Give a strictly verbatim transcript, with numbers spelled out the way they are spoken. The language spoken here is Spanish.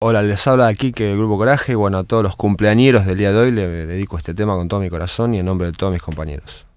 Hola, les habla aquí que el Grupo Coraje y bueno, a todos los cumpleañeros del día de hoy le dedico este tema con todo mi corazón y en nombre de todos mis compañeros.